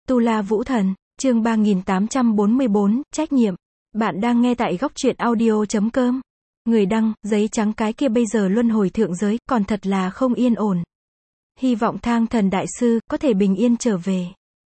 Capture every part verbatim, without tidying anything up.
Tu La Vũ Thần, chương ba nghìn tám trăm bốn mươi bốn, trách nhiệm. Bạn đang nghe tại góc truyện audio chấm com. Người đăng, giấy trắng cái kia bây giờ luân hồi thượng giới, còn thật là không yên ổn. Hy vọng Thang Thần đại sư, có thể bình yên trở về.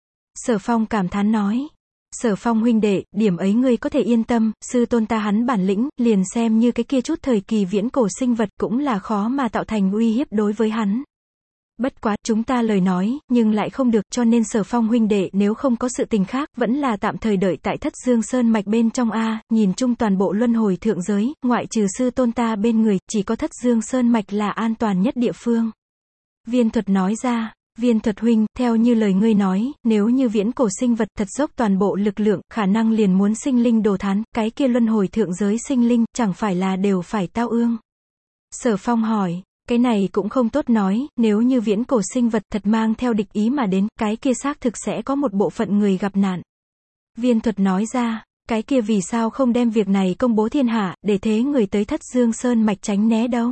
Sở Phong cảm thán nói. Sở Phong huynh đệ, điểm ấy ngươi có thể yên tâm, sư tôn ta hắn bản lĩnh, liền xem như cái kia chút thời kỳ viễn cổ sinh vật cũng là khó mà tạo thành uy hiếp đối với hắn. Bất quá, chúng ta lời nói, nhưng lại không được, cho nên Sở Phong huynh đệ nếu không có sự tình khác, vẫn là tạm thời đợi tại Thất Dương Sơn mạch bên trong a, nhìn chung toàn bộ luân hồi thượng giới, ngoại trừ sư tôn ta bên người, chỉ có Thất Dương Sơn mạch là an toàn nhất địa phương. Viên Thuật nói ra. Viên Thuật huynh, theo như lời ngươi nói, nếu như viễn cổ sinh vật thật dốc toàn bộ lực lượng, khả năng liền muốn sinh linh đồ thán, cái kia luân hồi thượng giới sinh linh, chẳng phải là đều phải tao ương. Sở Phong hỏi. Cái này cũng không tốt nói, nếu như viễn cổ sinh vật thật mang theo địch ý mà đến, cái kia xác thực sẽ có một bộ phận người gặp nạn. Viên Thuật nói ra, cái kia vì sao không đem việc này công bố thiên hạ, để thế người tới Thất Dương Sơn mạch tránh né đâu?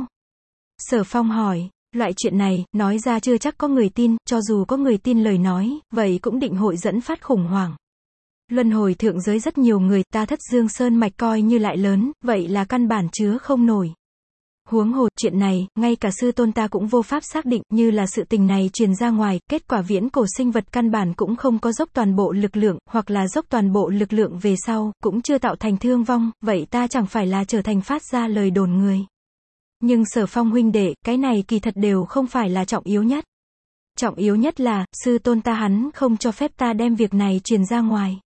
Sở Phong hỏi, loại chuyện này, nói ra chưa chắc có người tin, cho dù có người tin lời nói, vậy cũng định hội dẫn phát khủng hoảng. Luân hồi thượng giới rất nhiều người, ta Thất Dương Sơn mạch coi như lại lớn, vậy là căn bản chứa không nổi. Huống hồ, chuyện này, ngay cả sư tôn ta cũng vô pháp xác định, như là sự tình này truyền ra ngoài, kết quả viễn cổ sinh vật căn bản cũng không có dốc toàn bộ lực lượng, hoặc là dốc toàn bộ lực lượng về sau, cũng chưa tạo thành thương vong, vậy ta chẳng phải là trở thành phát ra lời đồn người. Nhưng Sở Phong huynh đệ, cái này kỳ thật đều không phải là trọng yếu nhất. Trọng yếu nhất là, sư tôn ta hắn không cho phép ta đem việc này truyền ra ngoài.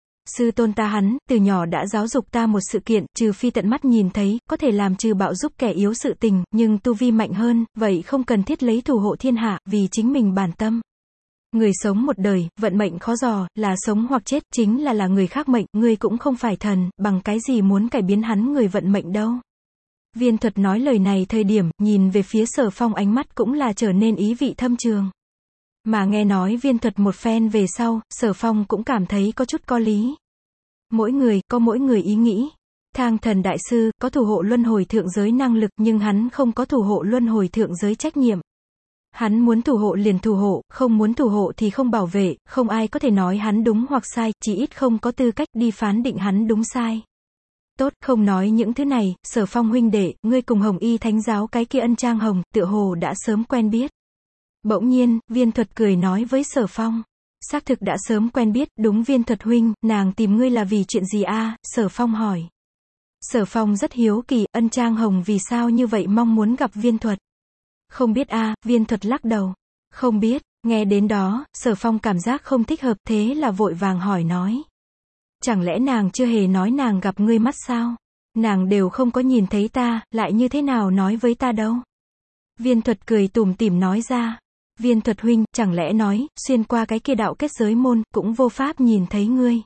Sư tôn ta hắn, từ nhỏ đã giáo dục ta một sự kiện, trừ phi tận mắt nhìn thấy, có thể làm trừ bạo giúp kẻ yếu sự tình, nhưng tu vi mạnh hơn, vậy không cần thiết lấy thủ hộ thiên hạ, vì chính mình bản tâm. Người sống một đời, vận mệnh khó dò, là sống hoặc chết, chính là là người khác mệnh, ngươi cũng không phải thần, bằng cái gì muốn cải biến hắn người vận mệnh đâu. Viên Thuật nói lời này thời điểm, nhìn về phía Sở Phong ánh mắt cũng là trở nên ý vị thâm trường. Mà nghe nói Viên Thuật một phen về sau, Sở Phong cũng cảm thấy có chút có lý. Mỗi người, có mỗi người ý nghĩ. Thang Thần đại sư, có thủ hộ luân hồi thượng giới năng lực, nhưng hắn không có thủ hộ luân hồi thượng giới trách nhiệm. Hắn muốn thủ hộ liền thủ hộ, không muốn thủ hộ thì không bảo vệ, không ai có thể nói hắn đúng hoặc sai, chỉ ít không có tư cách đi phán định hắn đúng sai. Tốt, không nói những thứ này, Sở Phong huynh đệ, ngươi cùng Hồng Y Thánh giáo cái kia Ân Trang Hồng, tựa hồ đã sớm quen biết. Bỗng nhiên, Viên Thuật cười nói với Sở Phong. Xác thực đã sớm quen biết, đúng Viên Thuật huynh, nàng tìm ngươi là vì chuyện gì a? Sở Phong hỏi. Sở Phong rất hiếu kỳ, Ân Trang Hồng vì sao như vậy mong muốn gặp Viên Thuật. Không biết a, Viên Thuật lắc đầu. Không biết, nghe đến đó, Sở Phong cảm giác không thích hợp, thế là vội vàng hỏi nói. Chẳng lẽ nàng chưa hề nói nàng gặp ngươi mắt sao? Nàng đều không có nhìn thấy ta, lại như thế nào nói với ta đâu? Viên Thuật cười tủm tỉm nói ra. Viên Thuật huynh, chẳng lẽ nói, xuyên qua cái kia đạo kết giới môn, cũng vô pháp nhìn thấy ngươi.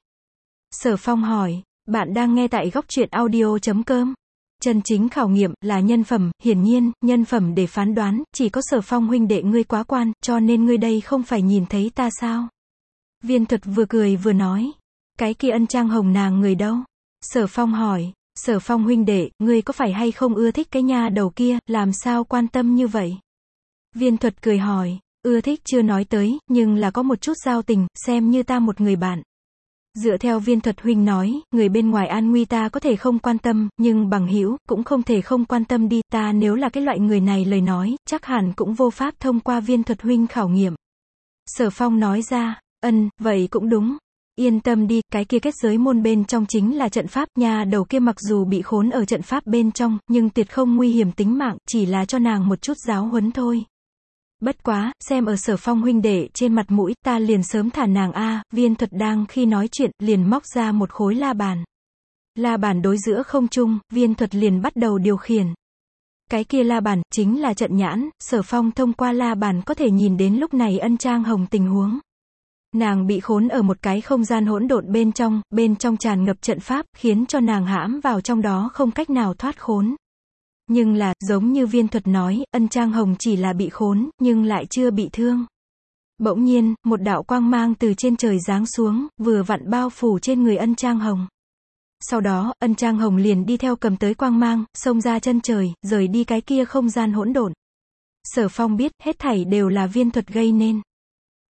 Sở Phong hỏi, bạn đang nghe tại góc truyện audio chấm com. Chân chính khảo nghiệm, là nhân phẩm, hiển nhiên, nhân phẩm để phán đoán, chỉ có Sở Phong huynh đệ ngươi quá quan, cho nên ngươi đây không phải nhìn thấy ta sao? Viên Thuật vừa cười vừa nói. Cái kia Ân Trang Hồng nàng người đâu? Sở Phong hỏi, Sở Phong huynh đệ, ngươi có phải hay không ưa thích cái nha đầu kia, làm sao quan tâm như vậy? Viên Thuật cười hỏi, ưa thích chưa nói tới, nhưng là có một chút giao tình, xem như ta một người bạn. Dựa theo Viên Thuật huynh nói, người bên ngoài an nguy ta có thể không quan tâm, nhưng bằng hữu cũng không thể không quan tâm đi, ta nếu là cái loại người này lời nói, chắc hẳn cũng vô pháp thông qua Viên Thuật huynh khảo nghiệm. Sở Phong nói ra, ân, vậy cũng đúng. Yên tâm đi, cái kia kết giới môn bên trong chính là trận pháp, nhà đầu kia mặc dù bị khốn ở trận pháp bên trong, nhưng tuyệt không nguy hiểm tính mạng, chỉ là cho nàng một chút giáo huấn thôi. Bất quá, xem ở Sở Phong huynh đệ trên mặt mũi, ta liền sớm thả nàng a. Viên Thuật đang khi nói chuyện, liền móc ra một khối la bàn. La bàn đối giữa không trung, Viên Thuật liền bắt đầu điều khiển. Cái kia la bàn, chính là trận nhãn, Sở Phong thông qua la bàn có thể nhìn đến lúc này Ân Trang Hồng tình huống. Nàng bị khốn ở một cái không gian hỗn độn bên trong, bên trong tràn ngập trận pháp, khiến cho nàng hãm vào trong đó không cách nào thoát khốn. Nhưng là, giống như Viên Thuật nói, Ân Trang Hồng chỉ là bị khốn, nhưng lại chưa bị thương. Bỗng nhiên, một đạo quang mang từ trên trời giáng xuống, vừa vặn bao phủ trên người Ân Trang Hồng. Sau đó, Ân Trang Hồng liền đi theo cầm tới quang mang, xông ra chân trời, rời đi cái kia không gian hỗn độn. Sở Phong biết, hết thảy đều là Viên Thuật gây nên.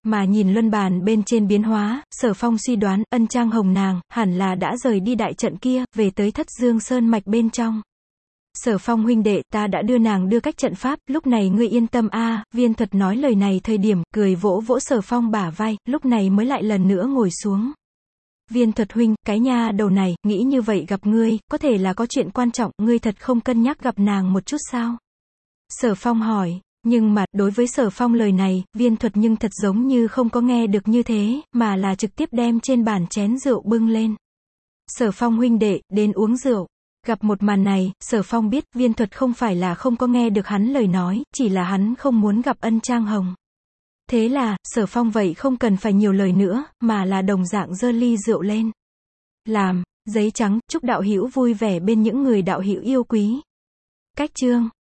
Mà nhìn luân bàn bên trên biến hóa, Sở Phong suy đoán, Ân Trang Hồng nàng, hẳn là đã rời đi đại trận kia, về tới Thất Dương Sơn mạch bên trong. Sở Phong huynh đệ, ta đã đưa nàng đưa cách trận pháp, lúc này ngươi yên tâm a. Viên Thuật nói lời này thời điểm, cười vỗ vỗ Sở Phong bả vai, lúc này mới lại lần nữa ngồi xuống. Viên Thuật huynh, cái nha đầu này, nghĩ như vậy gặp ngươi, có thể là có chuyện quan trọng, ngươi thật không cân nhắc gặp nàng một chút sao? Sở Phong hỏi. Nhưng mà, đối với Sở Phong lời này, Viên Thuật nhưng thật giống như không có nghe được như thế, mà là trực tiếp đem trên bàn chén rượu bưng lên. Sở Phong huynh đệ, đến uống rượu. Gặp một màn này, Sở Phong biết, Viên Thuật không phải là không có nghe được hắn lời nói, chỉ là hắn không muốn gặp Ân Trang Hồng. Thế là, Sở Phong vậy không cần phải nhiều lời nữa, mà là đồng dạng giơ ly rượu lên. Làm, giấy trắng, chúc đạo hữu vui vẻ bên những người đạo hữu yêu quý. Cách chương